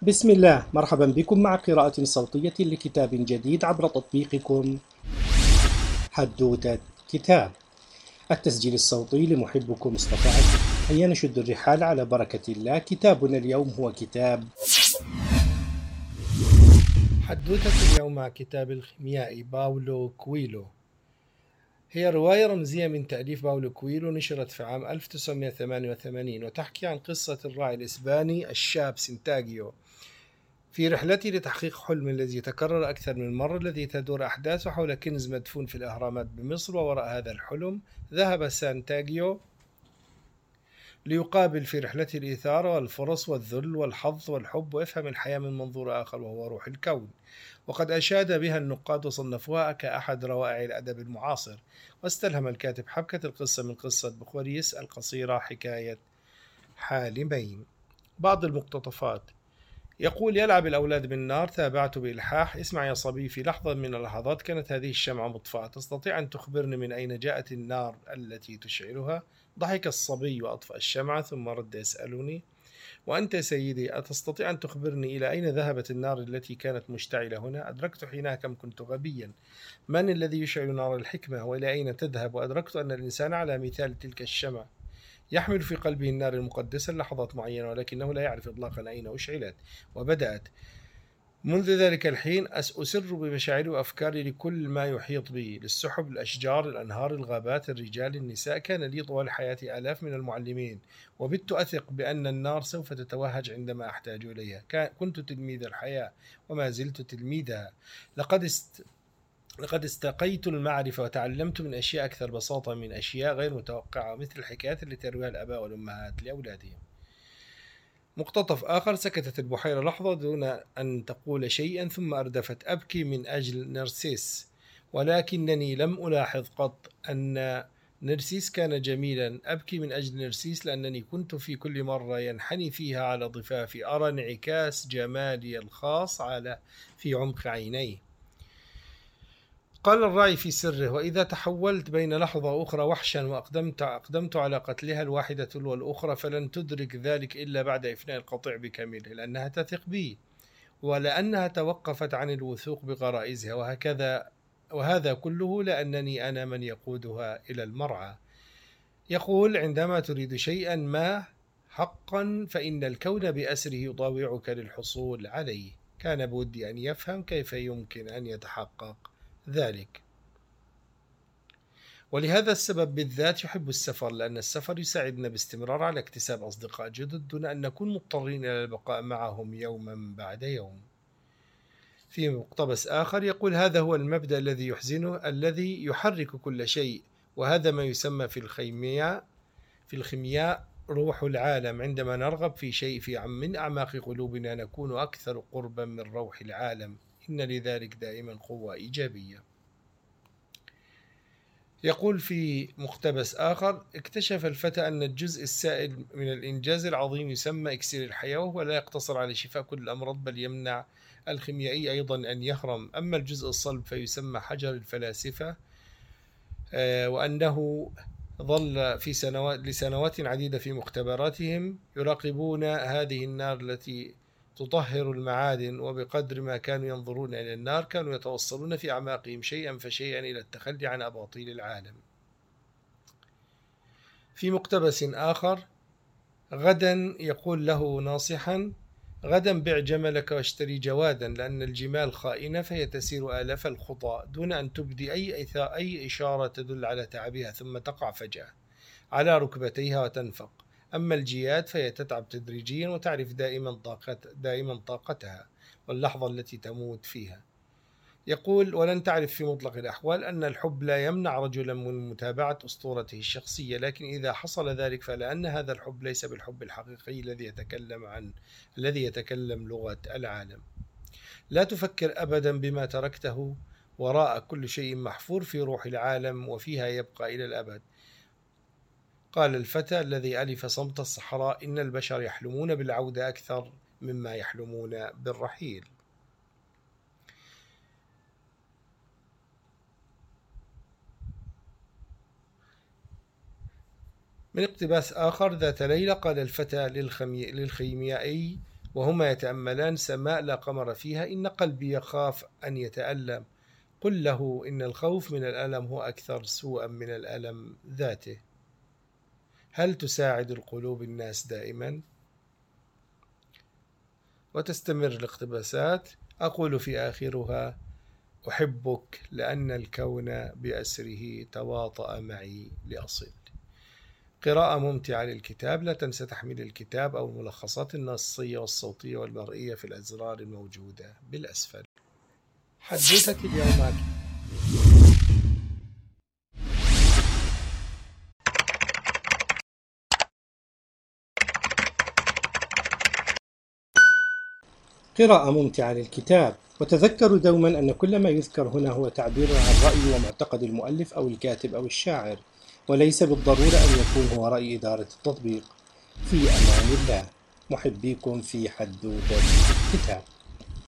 بسم الله، مرحبا بكم مع قراءة صوتية لكتاب جديد عبر تطبيقكم حدوتة كتاب. التسجيل الصوتي لمحبكم مصطفى عزيز. هيا نشد الرحال على بركة الله. كتابنا اليوم هو كتاب حدوتة اليوم مع كتاب الخيميائي باولو كويلو. هي رواية رمزية من تأليف باولو كويلو، نشرت في عام 1988 وتحكي عن قصة الراعي الإسباني الشاب سنتاغيو في رحلته لتحقيق حلم الذي يتكرر أكثر من مرة، الذي تدور أحداثه حول كنز مدفون في الأهرامات بمصر. ووراء هذا الحلم ذهب سانتاغيو ليقابل في رحلته الإثارة والفرص والذل والحظ والحب، ويفهم الحياة من منظور آخر وهو روح الكون. وقد أشاد بها النقاد وصنفوها كأحد روائع الأدب المعاصر. واستلهم الكاتب حبكة القصة من قصة بخوريس القصيرة حكاية حالمين. بعض المقتطفات: يقول: يلعب الأولاد بالنار. تابعت بإلحاح: اسمع يا صبي، في لحظة من اللحظات كانت هذه الشمعة مطفأة، تستطيع أن تخبرني من أين جاءت النار التي تشعلها؟ ضحك الصبي وأطفأ الشمعة، ثم رد يسألني: وأنت سيدي، أتستطيع أن تخبرني إلى أين ذهبت النار التي كانت مشتعلة هنا؟ أدركت حينها كم كنت غبيا. من الذي يشعل نار الحكمة؟ وإلى أين تذهب؟ وأدركت أن الإنسان على مثال تلك الشمعة، يحمل في قلبه النار المقدسة لحظات معينة، ولكنه لا يعرف إطلاقا أين أشعلت وبدأت. منذ ذلك الحين أسر بمشاعري وأفكاري لكل ما يحيط بي، للسحب، الأشجار، الأنهار، الغابات، الرجال، النساء. كان لي طوال حياتي آلاف من المعلمين، وبت أثق بأن النار سوف تتوهج عندما أحتاج إليها. كنت تلميذ الحياة وما زلت تلميذها. لقد استقيت المعرفة وتعلمت من أشياء أكثر بساطة من أشياء غير متوقعة، مثل الحكايات التي ترويها الآباء والأمهات لأولادهم. مقتطف آخر: سكتت البحيرة لحظة دون أن تقول شيئا، ثم أردفت: أبكي من أجل نرسيس، ولكنني لم ألاحظ قط أن نرسيس كان جميلا. أبكي من أجل نرسيس لأنني كنت في كل مرة ينحني فيها على ضفافي أرى انعكاس جمالي الخاص في عمق عينيه. قال الراعي في سره: وإذا تحولت بين لحظة وأخرى وحشا وأقدمت على قتلها الواحدة تلو الأخرى، فلن تدرك ذلك إلا بعد إفناء القطيع بكامله، لأنها تثق بي، ولأنها توقفت عن الوثوق بغرائزها، وهذا كله لأنني أنا من يقودها إلى المرعى. يقول: عندما تريد شيئا ما حقا فإن الكون بأسره يطاوعك للحصول عليه. كان بودي أن يفهم كيف يمكن أن يتحقق ذلك، ولهذا السبب بالذات يحب السفر، لأن السفر يساعدنا باستمرار على اكتساب أصدقاء جدد دون أن نكون مضطرين إلى البقاء معهم يوما بعد يوم. في مقتبس آخر يقول: هذا هو المبدأ الذي يحزنه، الذي يحرك كل شيء، وهذا ما يسمى في الخيمياء روح العالم. عندما نرغب في شيء من أعماق قلوبنا نكون أكثر قربا من روح العالم. إن لذلك دائما قوة إيجابية. يقول في مقتبس آخر: اكتشف الفتى أن الجزء السائل من الإنجاز العظيم يسمى إكسير الحياة، وهو لا يقتصر على شفاء كل الأمراض، بل يمنع الخيميائي أيضا أن يهرم. أما الجزء الصلب فيسمى حجر الفلاسفة، وأنه ظل لسنوات عديدة في مختبراتهم يراقبون هذه النار التي تطهر المعادن، وبقدر ما كانوا ينظرون إلى النار كانوا يتوصلون في أعماقهم شيئا فشيئا إلى التخلي عن أباطيل العالم. في مقتبس آخر: غدا، يقول له ناصحا: غدا بع جملك واشتري جوادا، لأن الجمال خائنة فهي تسير آلاف الخطى دون أن تبدي أي إشارة تدل على تعبها، ثم تقع فجأة على ركبتيها وتنفق. أما الجياد فهي تتعب تدريجيا وتعرف دائما طاقتها واللحظة التي تموت فيها. يقول: ولن تعرف في مطلق الأحوال أن الحب لا يمنع رجلا من متابعة أسطورته الشخصية، لكن إذا حصل ذلك فلأن هذا الحب ليس بالحب الحقيقي الذي يتكلم لغة العالم. لا تفكر أبدا بما تركته وراء، كل شيء محفور في روح العالم وفيها يبقى إلى الأبد. قال الفتى الذي ألف صمت الصحراء: إن البشر يحلمون بالعودة أكثر مما يحلمون بالرحيل. من اقتباس آخر: ذات ليلة قال الفتى للخيميائي: وهما يتأملان سماء لا قمر فيها. إن قلبي يخاف أن يتألم. قل له إن الخوف من الألم هو أكثر سوءا من الألم ذاته. هل تساعد القلوب الناس دائما؟ وتستمر الاقتباسات. أقول في آخرها: أحبك لأن الكون بأسره تواطأ معي لأصل. قراءة ممتعة للكتاب. لا تنسى تحميل الكتاب أو الملخصات النصية والصوتية والمرئية في الأزرار الموجودة بالأسفل. حدوتة اليوم. قراءة ممتعة للكتاب. وتذكروا دوما أن كل ما يذكر هنا هو تعبير عن رأي ومعتقد المؤلف أو الكاتب أو الشاعر، وليس بالضرورة أن يكون هو رأي إدارة التطبيق. في أمان الله. محبيكم في حدوتة الكتاب.